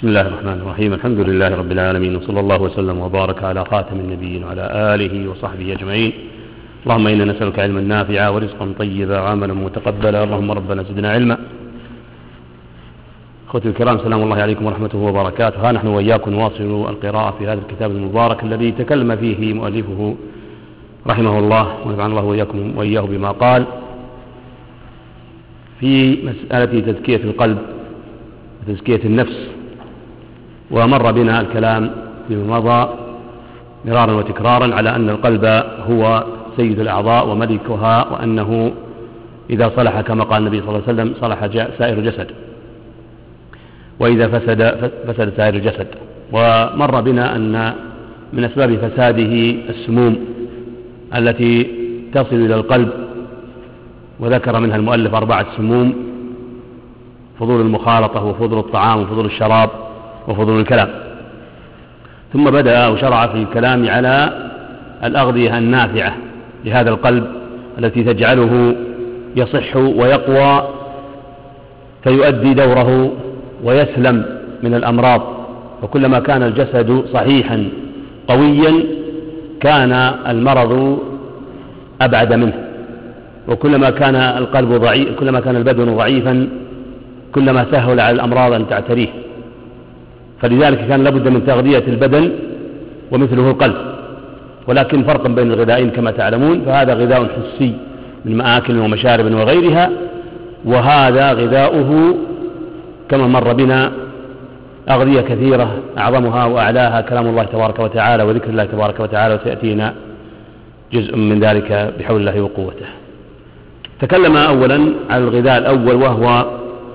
بسم الله الرحمن الرحيم. الحمد لله رب العالمين، وصلى الله وسلم وبارك على خاتم النبيين وعلى آله وصحبه أجمعين. اللهم إنا نسألك علما نافعا ورزقا طيبا وعملا متقبلا. اللهم ربنا زدنا علما. أخوتي الكرام، سلام الله عليكم ورحمته وبركاته. ها نحن وإياكم نواصل القراءة في هذا الكتاب المبارك الذي تكلم فيه مؤلفه رحمه الله، ونفعنا الله وإياكم وإياه بما قال في مسألة تزكية القلب وتزكية النفس. ومر بنا الكلام فيما مضى مرارا وتكرارا على أن القلب هو سيد الأعضاء وملكها، وأنه إذا صلح كما قال النبي صلى الله عليه وسلم صلح سائر الجسد، وإذا فسد سائر الجسد. ومر بنا أن من أسباب فساده السموم التي تصل إلى القلب، وذكر منها المؤلف 4 سموم: فضول المخالطة، وفضول الطعام، وفضول الشراب، وفضول الكلام. ثم بدأ وشرع في الكلام على الأغذية النافعة لهذا القلب التي تجعله يصح ويقوى فيؤدي دوره ويسلم من الأمراض. وكلما كان الجسد صحيحا قويا كان المرض أبعد منه، وكلما كان القلب ضعيف، كلما كان البدن ضعيفا كلما سهل على الأمراض أن تعتريه. فلذلك كان لابد من تغذية البدن ومثله القلب، ولكن فرقا بين الغذائين كما تعلمون، فهذا غذاء حسي من مآكل ومشارب وغيرها، وهذا غذاؤه كما مر بنا أغذية كثيرة أعظمها وأعلاها كلام الله تبارك وتعالى وذكر الله تبارك وتعالى، وسيأتينا جزء من ذلك بحول الله وقوته. تكلم أولا على الغذاء الأول، وهو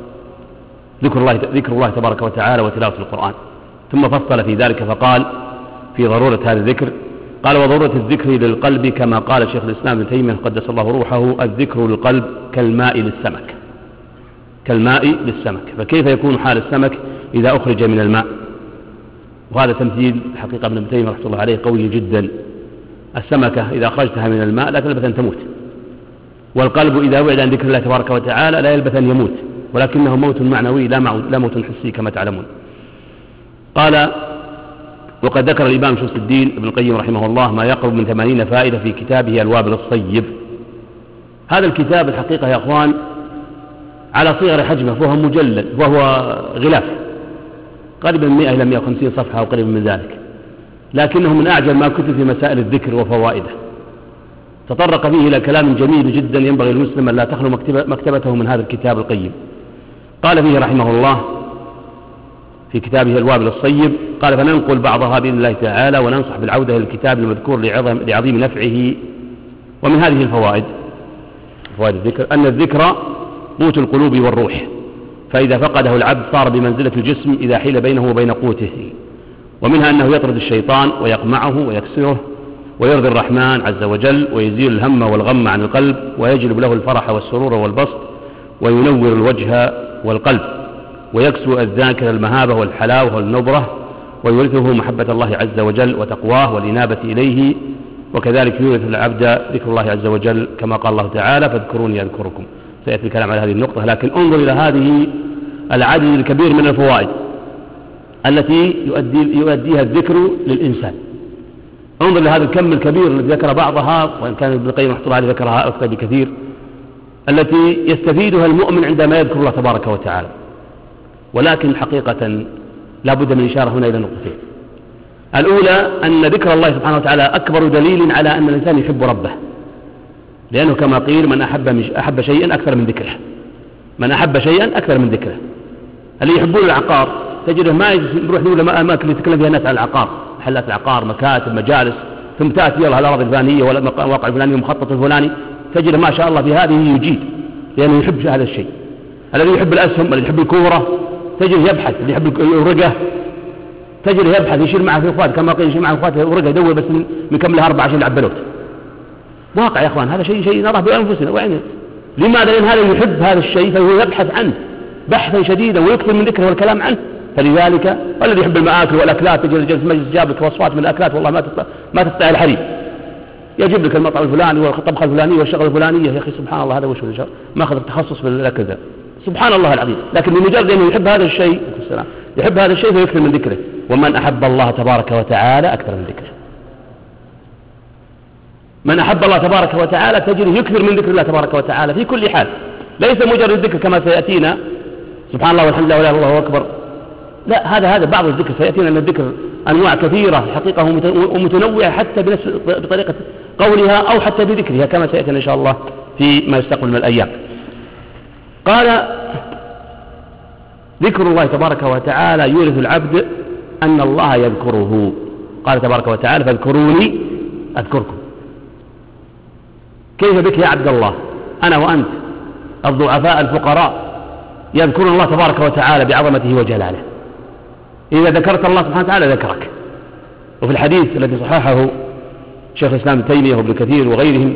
ذكر الله تبارك وتعالى وتلاوة القرآن، ثم فصل في ذلك فقال في ضرورة هذا الذكر، قال: وضرورة الذكر للقلب كما قال شيخ الإسلام ابن تيمية قدس الله روحه: الذكر للقلب كالماء للسمك. كالماء للسمك، فكيف يكون حال السمك إذا أخرج من الماء؟ وهذا تمثيل حقيقة ابن تيمية رحمه الله عليه قوي جدا. السمكة إذا أخرجتها من الماء لا تلبث أن تموت، والقلب إذا بعد عن ذكر الله تبارك وتعالى لا يلبث أن يموت، ولكنه موت معنوي لا موت حسي كما تعلمون. قال: وقد ذكر الإمام شمس الدين ابن القيم رحمه الله ما يقرب من 80 فائدة في كتابه الوابل الصيب. هذا الكتاب الحقيقة يا أخوان على صغر حجمه، فهو مجلد، وهو غلاف قريبا من 100 إلى 150 صفحة أو قريبا من ذلك، لكنه من أعجب ما كتب في مسائل الذكر وفوائده. تطرق فيه إلى كلام جميل جدا ينبغي المسلم أن لا تخلو مكتبته من هذا الكتاب القيم. قال فيه رحمه الله في كتابه الوابل الصيب، قال: فننقل بعضها بإذن الله تعالى وننصح بالعودة إلى الكتاب المذكور لعظيم نفعه. ومن هذه الفوائد، فوائد الذكر، أن الذكر قوت القلوب والروح، فإذا فقده العبد صار بمنزلة الجسم إذا حيل بينه وبين قوته. ومنها أنه يطرد الشيطان ويقمعه ويكسره، ويرضي الرحمن عز وجل، ويزيل الهم والغم عن القلب، ويجلب له الفرح والسرور والبسط، وينور الوجه والقلب، ويكسو الذاكر المهابة والحلاوة والنبرة، ويورثه محبة الله عز وجل وتقواه والإنابة إليه. وكذلك يورث العبد ذكر الله عز وجل كما قال الله تعالى: فاذكروني أذكركم. سيأتي الكلام على هذه النقطة، لكن انظر إلى هذه العدد الكبير من الفوائد التي يؤديها الذكر للإنسان. انظر لهذا الكم الكبير الذي ذكر بعضها، وإن كان ابن القيم رحمه الله عليه ذكرها أكثر بكثير، التي يستفيدها المؤمن عندما يذكر الله تبارك وتعالى. ولكن حقيقة لا بد من إشارة هنا إلى نقطتين. الأولى أن ذكر الله سبحانه وتعالى أكبر دليل على أن الإنسان يحب ربه، لأنه كما قيل: من أحب شيئا أكثر من ذكره. من أحب شيئا أكثر من ذكره. اللي يحبون العقار تجده ما يروح يقول أماكن يتكلم فيها الناس عن العقار، محلات العقار، مكاتب، مجالس، ثم تأتي يلا الأراضي الفلانية ولا المواقع الفلانية ومخطط الفلاني، تجده ما شاء الله في هذه يجيد، لأنه يحب هذا الشيء. الذي يحب الأسهم، الذي يحب الكورة، تجده يبحث، اللي يحب الورقة تجده يبحث، يشير معه في إخوات كما قيل، يشير معه إخوات ورقة، يدور بس من كم لها 4 عشان يلعب بلوت. واقع يا أخوان، هذا شيء نراه بأنفسنا وعيننا. لماذا؟ لأن هذا يحب هذا الشيء فهو يبحث عنه بحثا شديدا ويكثر من ذكره والكلام عنه. فلذلك الذي يحب المآكل والأكلات، تجد جلس مجلس جاب لك وصفات من الأكلات والله ما تستطيع الحريم، يجيب لك المطعم الفلاني والطبخة الفلانية والشغلة الفلانية. يا أخي سبحان الله، هذا وش ما أخذ التخصص في الأكل ذا، سبحان الله العظيم. لكن بمجرد أنه يحب هذا الشيء يحب هذا الشيء فيكثر من ذكره. ومن أحب الله تبارك وتعالى أكثر من ذكره. من أحب الله تبارك وتعالى تجده يكثر من ذكر الله تبارك وتعالى في كل حال، ليس مجرد الذكر كما سيأتينا سبحان الله والحمد لله ولا إله إلا الله أكبر، لا، هذا بعض الذكر سيأتينا. أن الذكر أنواع كثيرة حقيقة ومتنوعة حتى بطريقة قولها أو حتى بذكرها كما سيأتينا إن شاء الله فيما يستقبل من الأيام. قال ذكر الله تبارك وتعالى يورث العبد أن الله يذكره. قال تبارك وتعالى فاذكروني أذكركم. كيف بك يا عبد الله أنا وأنت الضعفاء الفقراء يذكرون الله تبارك وتعالى بعظمته وجلاله. إذا ذكرت الله سبحانه وتعالى ذكرك. وفي الحديث الذي صححه شيخ الإسلام ابن تيمية وابن كثير وغيرهم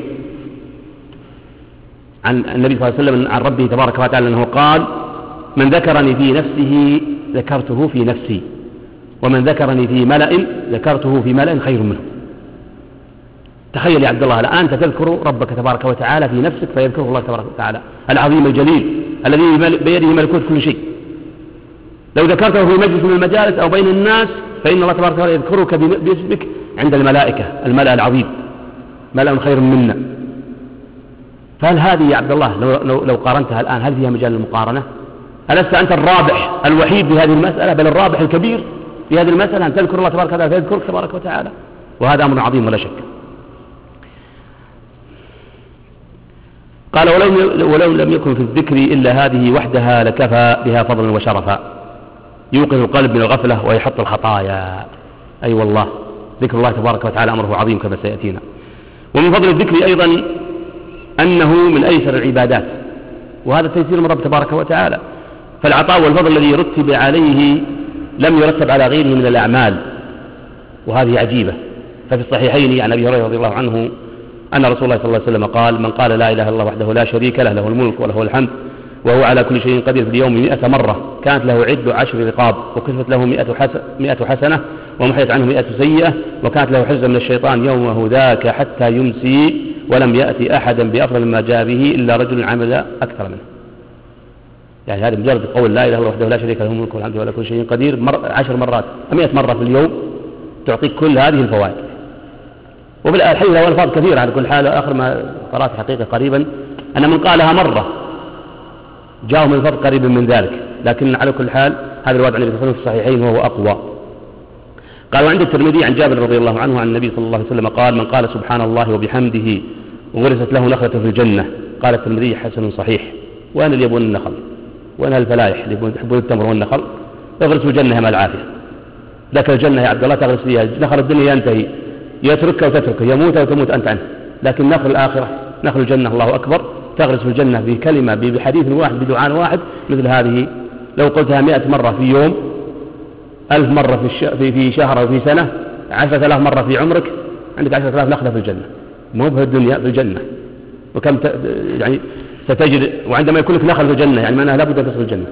عن النبي صلى الله عليه وسلم عن ربه تبارك وتعالى أنه قال من ذكرني في نفسه ذكرته في نفسي، ومن ذكرني في ملأ ذكرته في ملأ خير منه. تخيل يا عبد الله الآن أنت تذكر ربك تبارك وتعالى في نفسك فيذكره الله تبارك وتعالى العظيم الجليل الذي بيده ملكوت كل شيء. لو ذكرته في مجلس من المجالس أو بين الناس فإن الله تبارك وتعالى يذكرك باسمك عند الملائكة، الملأ العظيم، ملأ خير منا. فهل هذه يا عبد الله لو قارنتها الآن هل فيها مجال للمقارنة؟ ألست أنت الرابح الوحيد في هذه المسألة، بل الرابح الكبير في هذه المسألة أن تذكر الله تبارك وتعالى فيذكرك تبارك وتعالى، وهذا أمر عظيم ولا شك. قال ولو لم يكن في الذكر إلا هذه وحدها لكفى بها فضلا وشرفا، يوقظ القلب من الغفلة ويحط الخطايا. أي والله ذكر الله تبارك وتعالى أمره عظيم كما سيأتينا. ومن فضل الذكر أيضا أنه من أيسر العبادات، وهذا تيسير من رب تبارك وتعالى. فالعطاء والفضل الذي يرتب عليه لم يرتب على غيره من الأعمال، وهذه عجيبة. ففي الصحيحين عن أبي هريرة رضي الله عنه أن رسول الله صلى الله عليه وسلم قال من قال لا إله إلا الله وحده لا شريك له له الملك وله الحمد وهو على كل شيء قدير في اليوم 100 مرة كانت له عد 10 رقاب وكتبت له 100 حسنة ومحيت عنه 100 سيئة وكانت له حرزا من الشيطان يومه ذاك حتى يمسي ولم يأتي أحدا بأفضل ما جاء به إلا رجل عمل أكثر منه. يعني هذا مجرد قول لا إله إلا الله وحده لا شريك له الملك والحمد وعلى كل شيء قدير 10 مرات 100 مرة في اليوم تعطيك كل هذه الفوائد. وبالحقيقة له ألفاظ كثيرة على كل حال. آخر ما قرأت حقيقة قريبا أن من قالها مرة جاءه من الفضل قريب من ذلك، لكن على كل حال هذا الوضع الذي في الصحيحين وهو أقوى. قال وعند الترمذي عن جابر رضي الله عنه عن النبي صلى الله عليه وسلم قال من قال سبحان الله وبحمده وغرست له نخلة في الجنة. قال الترمذي حسن صحيح. وأنا اللي يبون النخل وأنا الفلايح اللي يحبون التمر والنخل يغرسوا الجنة مع العافية. لك الجنة يا عبد الله تغرس فيها، نخل الدنيا ينتهي يتركه وتتركه يموت وتموت أنت عنه، لكن نخل الآخرة نخل الجنة الله أكبر تغرس في الجنة بكلمة بحديث واحد بدعاء واحد مثل هذه لو قلتها 100 مرة في يوم 1000 مرة في شهر أو في سنة 10,000 مرة في عمرك عندك 10,000 نخلة في الجنة، مو في الدنيا في الجنة. وكم يعني ستجد وعندما يكون لك نخل في الجنة يعني معناها لابد أن تصل الجنة.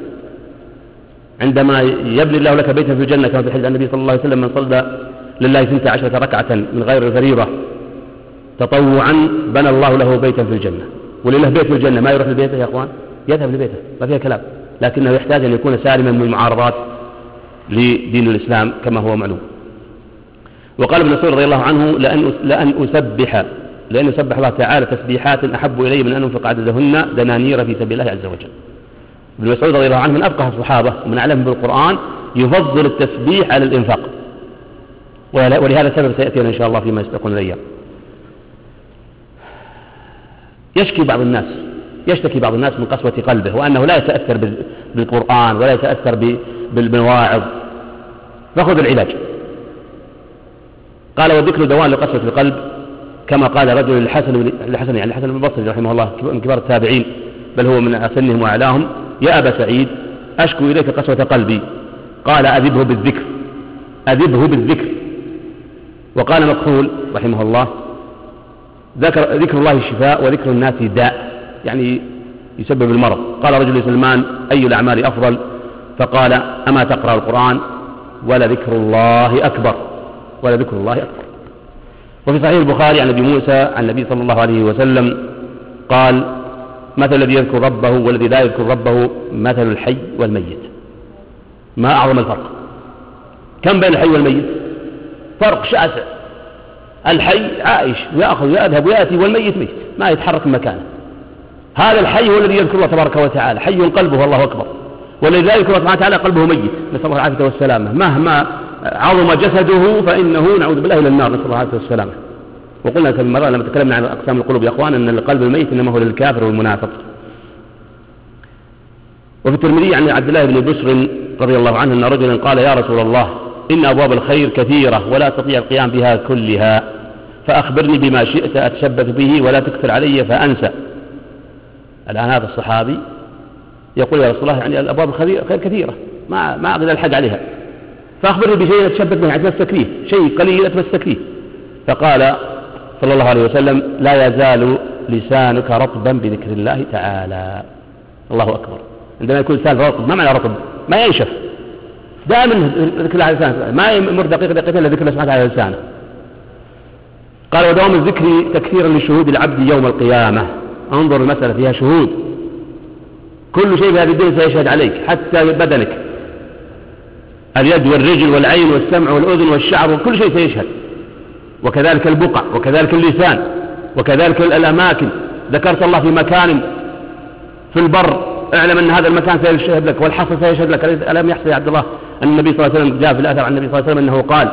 عندما يبني الله لك بيتا في الجنة كما في حديث النبي صلى الله عليه وسلم من صلى لله 12 ركعة من غير الفريضة تطوعا بنى الله له بيتا في الجنة. ولله بيت في الجنة ما يروح لبيته يا أخوان، يذهب لبيته ما فيها كلام، لكنه يحتاج أن يكون سالما من المعارضات لدين الإسلام كما هو معلوم. وقال ابن مسعود رضي الله عنه لأن أسبح الله تعالى تسبيحات أحب إلي من أن أنفق عددهن دنانير في سبيل الله عز وجل. ابن مسعود رضي الله عنه من أفقه الصحابة ومن أعلمهم بالقرآن يفضل التسبيح على الإنفاق، ولهذا السبب سيأتينا إن شاء الله فيما يسبقون الأيام. يشتكي بعض الناس من قسوة قلبه وأنه لا يتأثر بالقرآن ولا يتأثر بالمواعظ، فخذ العلاج. قال والذكر دوان لقسوة القلب كما قال رجل الحسن يعني الحسن البصري رحمه الله من كبار التابعين بل هو من أسنهم وأعلاهم يا أبا سعيد أشكو إليك قسوة قلبي. قال أذبه بالذكر. وقال مكحول رحمه الله ذكر الله الشفاء وذكر الناس داء يعني يسبب المرض. قال رجل لسلمان أي الأعمال أفضل؟ فقال أما تقرأ القرآن ولا ذكر الله أكبر. وفي صحيح البخاري عن أبي موسى عن النبي صلى الله عليه وسلم قال مثل الذي يذكر ربه والذي لا يذكر ربه مثل الحي والميت. ما أعظم الفرق. كم بين الحي والميت؟ فرق شاسع. الحي عائش ويأخذ ويذهب ويأتي، والميت ميت ما يتحرك من مكانه. هذا الحي هو الذي يذكر الله تبارك وتعالى، حي قلبه الله أكبر، ولذلك الله سبحانه وتعالى قلبه ميت، نسأل الله العافية والسلامة. مهما عظم جسده فإنه نعوذ بالله إلى النار، نسأل الله العافية والسلامة. وقلنا كم مرة لما تكلمنا عن أقسام القلوب يا أخوان أن القلب الميت إنما هو للكافر والمنافق. وفي الترمذي عن عبد الله بن بسر رضي الله عنه أن رجلا قال: يا رسول الله، إن أبواب الخير كثيرة ولا أستطيع القيام بها كلها، فأخبرني بما شئت أتشبث به ولا تكثر علي فأنسى. الآن هذا الصحابي يقول: يا رسول الله، يعني الأبواب الخير كثيرة ما أقدر ألحق عليها، فأخبرني بشيء أتشبث به، أتمسك فيه، شيء قليل أتمسك فيه. فقال صلى الله عليه وسلم: لا يزال لسانك رطبا بذكر الله تعالى. الله أكبر. عندما يكون لسان رطب، ما معنى رطب؟ ما ينشف، دائما ذكر الله على لسانه، ما يمر دقيقة دقيقتين إلا ذكر الله سبحانه على لسانه. قال: ودوام الذكر تكثيرا لشهود العبد يوم القيامة. انظر المسألة فيها شهود، كل شيء في هذه الدنيا سيشهد عليك، حتى بدنك، اليد والرجل والعين والسمع والأذن والشعر وكل شيء سيشهد، وكذلك البقع وكذلك اللسان وكذلك الأماكن. ذكرت الله في مكان في البر، اعلم أن هذا المكان سيشهد لك، والحصى سيشهد لك. ألم يحصل يا عبد الله أن النبي صلى الله عليه وسلم جاء في الأثر عن النبي صلى الله عليه وسلم أنه قال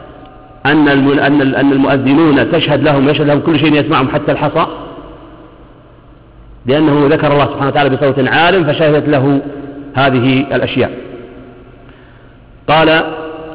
أن المؤذنون تشهد لهم، يشهد لهم كل شيء يسمعهم حتى الحصى، لأنه ذكر الله سبحانه وتعالى بصوت عال فشهدت له هذه الأشياء. قال: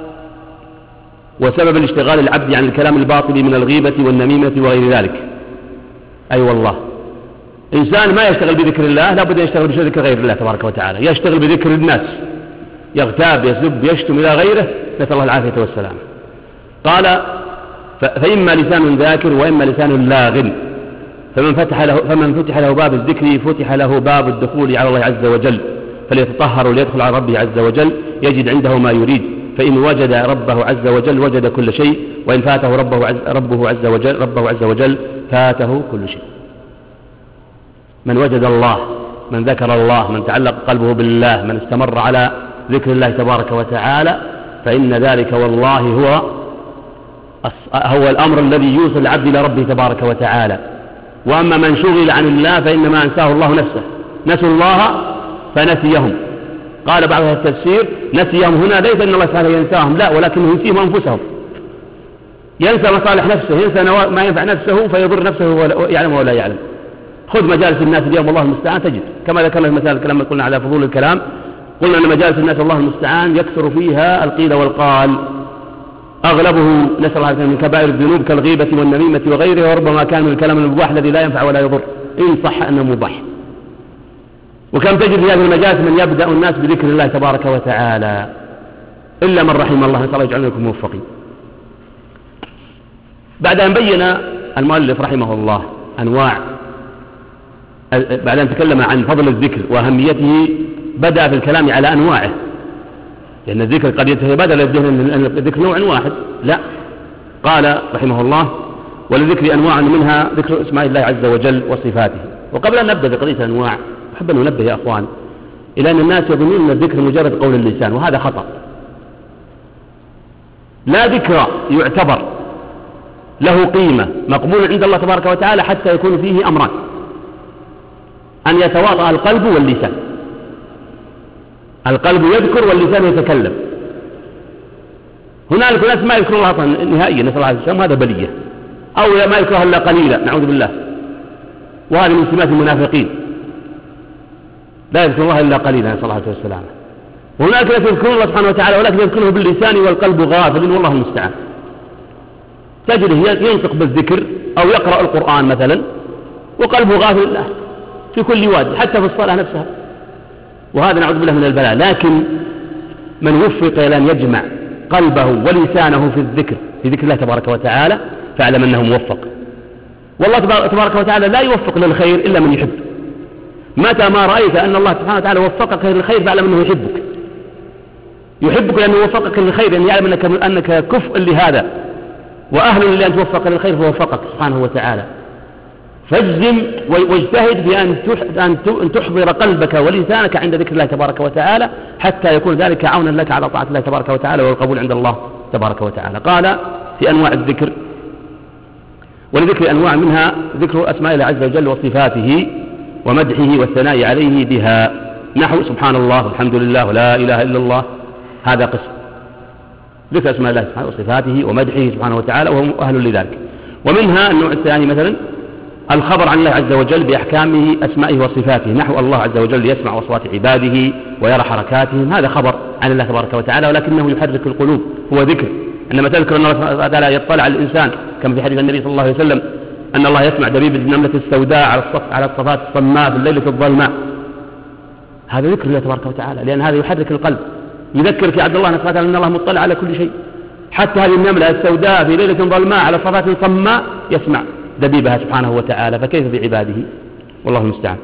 وسبب الاشتغال العبد عن الكلام الباطل من الغيبة والنميمة وغير ذلك. أي والله، إنسان ما يشتغل بذكر الله لا بد أن يشتغل بذكر غير الله تبارك وتعالى، يشتغل بذكر الناس، يغتاب يسب يشتم إلى غيره، نسأل الله العافية والسلام. قال: فإما لسان ذاكر وإما لسان لاغ، فمن فتح له باب الذكر فتح له باب الدخول على الله عز وجل، فليتطهر وليدخل على ربه عز وجل يجد عنده ما يريد، فإن وجد ربه عز وجل وجد كل شيء، وإن فاته ربه عز وجل فاته كل شيء. من وجد الله، من ذكر الله، من تعلق قلبه بالله، من استمر على ذكر الله تبارك وتعالى، فإن ذلك والله هو الأمر الذي يوصل العبد إلى ربه تبارك وتعالى. وأما من شغل عن الله فإنما أنساه الله نفسه، نسوا الله فنسيهم. قال بعض أهل التفسير: نسيهم هنا ليس أن الله تعالى ينساهم، لا، ولكنه ينسيهم أنفسهم، ينسى مصالح نفسه، ينسى ما ينفع نفسه فيضر نفسه يعلم ولا يعلم. خذ مجالس الناس اليوم والله المستعان تجد، كما ذكرنا في مثال لما قلنا على فضول الكلام، قلنا أن مجالس الناس والله المستعان يكثر فيها القيل والقال، أغلبه نسأل الله من كبائر الذنوب كالغيبة والنميمة وغيرها، وربما كان من الكلام المباح الذي لا ينفع ولا يضر إن صح أنه مباح. وكم تجد في هذه المجالس من يبدأ الناس بذكر الله تبارك وتعالى إلا من رحم الله، نسأل الله يجعلنا لكم موفقين. بعد أن بين المؤلف رحمه الله أنواع، بعد أن تكلم عن فضل الذكر وأهميته، بدأ في الكلام على أنواعه، لأن الذكر قد يتبادل أن الذكر نوع واحد، لا، قال رحمه الله: وللذكر أنواع منها ذكر اسماء الله عز وجل وصفاته. وقبل أن نبدأ بقضية الأنواع أحب أن ننبه يا أخوان إلى أن الناس يظنون أن الذكر مجرد قول اللسان، وهذا خطأ. لا ذكر يعتبر له قيمة مقبول عند الله تبارك وتعالى حتى يكون فيه أمران: أن يتواطأ القلب واللسان. القلب يذكر واللسان يتكلم. هنالك ناس ما يذكرون الله نهائيا، نسأل الله عليه وسلم، هذا بلية، أو ما يذكرها إلا قليلا، نعوذ بالله، وهذه من سمات المنافقين، لا يذكر الله إلا قليلا، نسأل الله عليه وسلم. وهناك ناس يذكرون الله سبحانه وتعالى ولكن يذكره باللسان والقلب غافل، والله المستعان. تجده ينطق بالذكر أو يقرأ القرآن مثلا وقلبه غافل الله في كل واد، حتى في الصلاة نفسها، وهذا نعوذ بالله من البلاء. لكن من وفق إلى أن يجمع قلبه ولسانه في الذكر، في ذكر الله تبارك وتعالى، فاعلم أنه موفق. والله تبارك وتعالى لا يوفق للخير إلا من يحب. متى ما رأيت أن الله سبحانه وتعالى وفقك للخير فاعلم أنه يحبك لأنه وفقك للخير، لأن يعلم أنك كفء لهذا وأهل لأن توفق للخير فوفقك سبحانه وتعالى. فاجزم واجتهد بأن تحضر قلبك ولسانك عند ذكر الله تبارك وتعالى حتى يكون ذلك عونا لك على طاعة الله تبارك وتعالى والقبول عند الله تبارك وتعالى. قال في أنواع الذكر، ولذكر أنواع منها ذكر أسماء الله عز وجل وصفاته ومدحه والثناء عليه بها، نحو سبحان الله والحمد لله ولا إله إلا الله، هذا قسم ذكر أسماء الله سبحانه وصفاته ومدحه سبحانه وتعالى وهم أهل لذلك. ومنها النوع الثاني مثلا الخبر عن الله عز وجل بأحكامه أسمائه وصفاته، نحو الله عز وجل يسمع أصوات عباده ويرى حركاتهم، هذا خبر عن الله تبارك وتعالى ولكنه يحرك القلوب، هو ذكر. عندما تذكر أن الله تعالى يطلع على الإنسان كما في حديث النبي صلى الله عليه وسلم أن الله يسمع دبيب النملة السوداء على الصفات الصماء في الليلة الظلماء، هذا ذكر الله تبارك وتعالى، لأن هذا يحرك القلب، يذكر في عبد الله سبحانه وتعالى أن الله مطلع على كل شيء، حتى هذه النملة السوداء في ليلة ظلماء على صفات صماء يسمع دبيبها سبحانه وتعالى، فكيف بعباده؟ والله المستعان.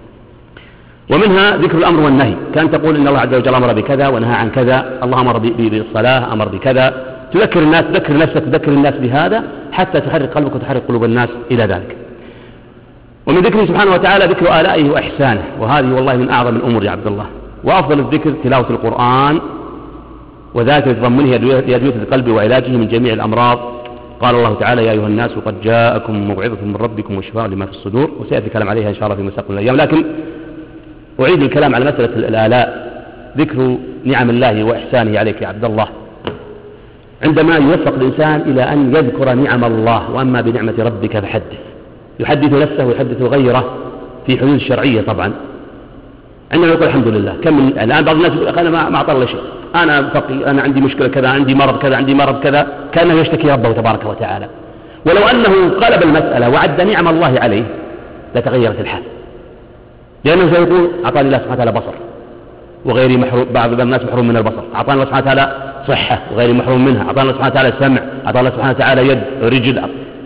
ومنها ذكر الأمر والنهي، كان تقول إن الله عز وجل أمر بكذا ونهى عن كذا، الله أمر بالصلاة، أمر بكذا، تذكر الناس، تذكر نفسك، تذكر الناس بهذا حتى تحرك قلبك وتحرك قلوب الناس إلى ذلك. ومن ذكره سبحانه وتعالى ذكر آلائه وإحسانه، وهذه والله من أعظم الأمور يا عبد الله. وأفضل الذكر تلاوة القرآن، وذلك لتضمنه لأدوية القلب وعلاجه من جميع الأمراض. قال الله تعالى: يا أيها الناس قد جاءكم موعظة من ربكم وشفاء لما في الصدور، وسيأتي الكلام عليها إن شاء الله في مستقبل الأيام. لكن أعيد الكلام على مسألة الآلاء، ذكر نعم الله وإحسانه عليك يا عبد الله، عندما يوفق الإنسان إلى أن يذكر نعم الله، وأما بنعمة ربك فحدث، يحدث نفسه ويحدث غيره في حدود الشرعية طبعا. عندما يقول الحمد لله، كم من الآن بعض الناس يقول أنا ما أعطى الله شيء، أنا فقي، أنا عندي مشكلة كذا، عندي مرض كذا، عندي مرض كذا، كأنه يشتكي ربه تبارك وتعالى. ولو أنه قلب المسألة وعد نعم الله عليه لتغيرت الحال، لأنه سيقول أعطاني الله سبحانه وتعالى بصر وغيري محروم، بعض الناس محروم من البصر، أعطاني الله سبحانه وتعالى صحة وغيري محروم منها، أعطاني الله سبحانه وتعالى سمع، أعطاني الله سبحانه وتعالى يد رجل،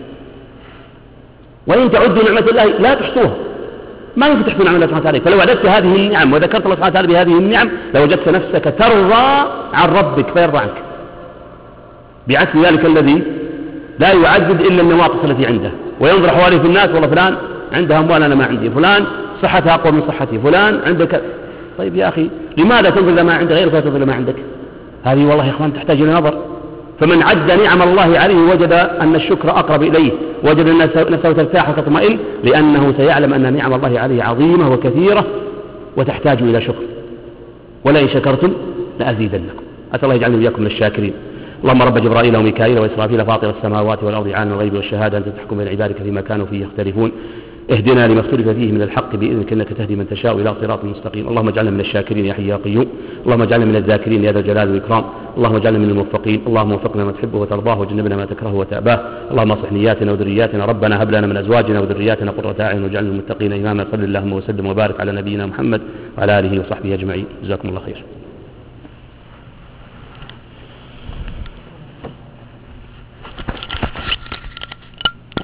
وإن تعدوا نعمة الله لا تحصوها، ما يمكن تحصي نعمة الله سبحانه وتعالى. فلو عددت هذه النعم وذكرت الله سبحانه وتعالى بهذه النعم لوجدت نفسك ترضى عن ربك فيرضى عنك، بعكس ذلك الذي لا يعدد إلا النواقص التي عنده وينظر حواليه في الناس، والله فلان عنده أموال أنا ما عندي، فلان صحتها أقوى من صحتي، فلان عندك. طيب يا أخي، لماذا تنظر ما عند غيرك ولا تنظر ما عندك؟ هذه والله يا إخوان تحتاج إلى نظر. فمن عد نعم الله عليه وجد أن الشكر أقرب إليه، وجد أن نفسه ترتاح وتطمئن، لأنه سيعلم أن نعم الله عليه عظيمة وكثيرة وتحتاج إلى شكر. ولئن شكرتم لأزيدنكم. أسأل الله يجعلني وإياكم من الشاكرين. اللهم رب جبرائيل وميكائيل وإسرافيل فاطر السماوات والأرض عالم الغيب والشهادة، أنت تحكم بين عبادك فيما كانوا فيه يختلفون، اهدنا لما اختلف فيه من الحق بإذنك إنك تهدي من تشاء إلى صراط مستقيم. اللهم اجعلنا من الشاكرين يا حي يا قيوم، اللهم اجعلنا من الذاكرين يا ذا الجلال والإكرام، اللهم اجعلنا من الموفقين، اللهم وفقنا ما تحبه وترضاه وجنبنا ما تكرهه وتأباه، اللهم اصلح نياتنا وذرياتنا، ربنا هب لنا من أزواجنا وذرياتنا قرة أعين واجعلنا للمتقين إماما. صل اللهم وسلم وبارك على نبينا محمد وعلى آله وصحبه أجمعين. جزاكم الله خير.